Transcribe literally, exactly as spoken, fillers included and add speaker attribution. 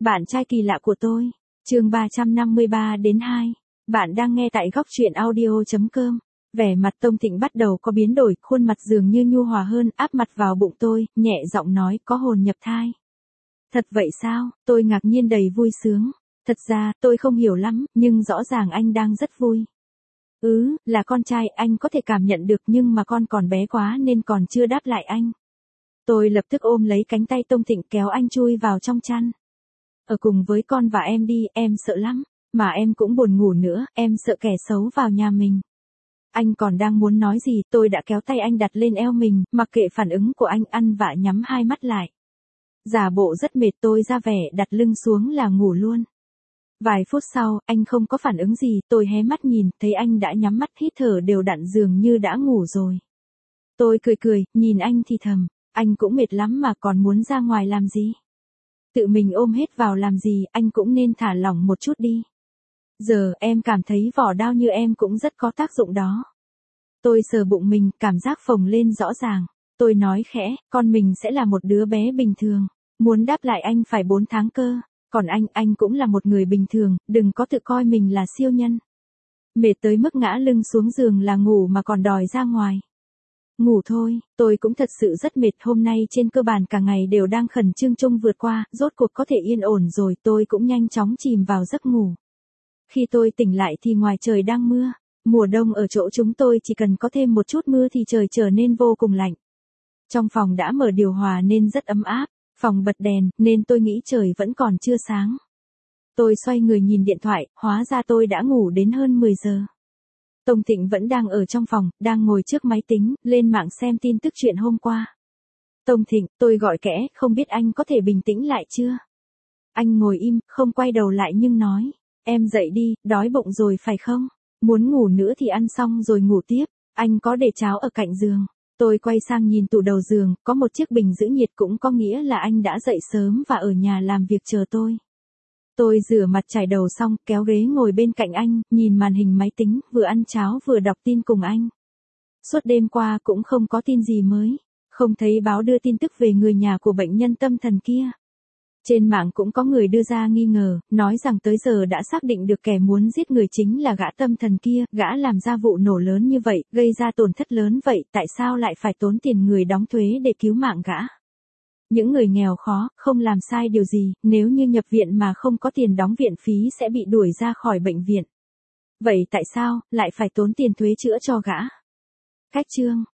Speaker 1: Bạn trai kỳ lạ của tôi. Chương ba trăm năm mươi ba đến hai. Bạn đang nghe tại góc truyện audio chấm com. Vẻ mặt Tông Thịnh bắt đầu có biến đổi, khuôn mặt dường như nhu hòa hơn, áp mặt vào bụng tôi, nhẹ giọng nói, có hồn nhập thai. Thật vậy sao? Tôi ngạc nhiên đầy vui sướng. Thật ra, tôi không hiểu lắm, nhưng rõ ràng anh đang rất vui. Ừ, là con trai, anh có thể cảm nhận được, nhưng mà con còn bé quá nên còn chưa đáp lại anh. Tôi lập tức ôm lấy cánh tay Tông Thịnh kéo anh chui vào trong chăn. Ở cùng với con và em đi, em sợ lắm. Mà em cũng buồn ngủ nữa, em sợ kẻ xấu vào nhà mình. Anh còn đang muốn nói gì, tôi đã kéo tay anh đặt lên eo mình, mặc kệ phản ứng của anh, ăn vạ nhắm hai mắt lại. Giả bộ rất mệt, tôi ra vẻ đặt lưng xuống là ngủ luôn. Vài phút sau, anh không có phản ứng gì, tôi hé mắt nhìn, thấy anh đã nhắm mắt hít thở đều đặn dường như đã ngủ rồi. Tôi cười cười, nhìn anh thì thầm, anh cũng mệt lắm mà còn muốn ra ngoài làm gì? Tự mình ôm hết vào làm gì, anh cũng nên thả lỏng một chút đi. Giờ, em cảm thấy vỏ đao như em cũng rất có tác dụng đó. Tôi sờ bụng mình, cảm giác phồng lên rõ ràng. Tôi nói khẽ, con mình sẽ là một đứa bé bình thường. Muốn đáp lại anh phải bốn tháng cơ. Còn anh, anh cũng là một người bình thường, đừng có tự coi mình là siêu nhân. Mệt tới mức ngã lưng xuống giường là ngủ mà còn đòi ra ngoài. Ngủ thôi, tôi cũng thật sự rất mệt, hôm nay trên cơ bản cả ngày đều đang khẩn trương chung vượt qua, rốt cuộc có thể yên ổn rồi, tôi cũng nhanh chóng chìm vào giấc ngủ. Khi tôi tỉnh lại thì ngoài trời đang mưa, mùa đông ở chỗ chúng tôi chỉ cần có thêm một chút mưa thì trời trở nên vô cùng lạnh. Trong phòng đã mở điều hòa nên rất ấm áp, phòng bật đèn nên tôi nghĩ trời vẫn còn chưa sáng. Tôi xoay người nhìn điện thoại, hóa ra tôi đã ngủ đến hơn mười giờ. Tông Thịnh vẫn đang ở trong phòng, đang ngồi trước máy tính, lên mạng xem tin tức chuyện hôm qua. Tông Thịnh, tôi gọi kẽ, không biết anh có thể bình tĩnh lại chưa? Anh ngồi im, không quay đầu lại nhưng nói, em dậy đi, đói bụng rồi phải không? Muốn ngủ nữa thì ăn xong rồi ngủ tiếp, anh có để cháo ở cạnh giường. Tôi quay sang nhìn tủ đầu giường, có một chiếc bình giữ nhiệt, cũng có nghĩa là anh đã dậy sớm và ở nhà làm việc chờ tôi. Tôi rửa mặt chải đầu xong, kéo ghế ngồi bên cạnh anh, nhìn màn hình máy tính, vừa ăn cháo vừa đọc tin cùng anh. Suốt đêm qua cũng không có tin gì mới, không thấy báo đưa tin tức về người nhà của bệnh nhân tâm thần kia. Trên mạng cũng có người đưa ra nghi ngờ, nói rằng tới giờ đã xác định được kẻ muốn giết người chính là gã tâm thần kia, gã làm ra vụ nổ lớn như vậy, gây ra tổn thất lớn vậy, tại sao lại phải tốn tiền người đóng thuế để cứu mạng gã? Những người nghèo khó, không làm sai điều gì, nếu như nhập viện mà không có tiền đóng viện phí sẽ bị đuổi ra khỏi bệnh viện. Vậy tại sao, lại phải tốn tiền thuế chữa cho gã? Cách chương.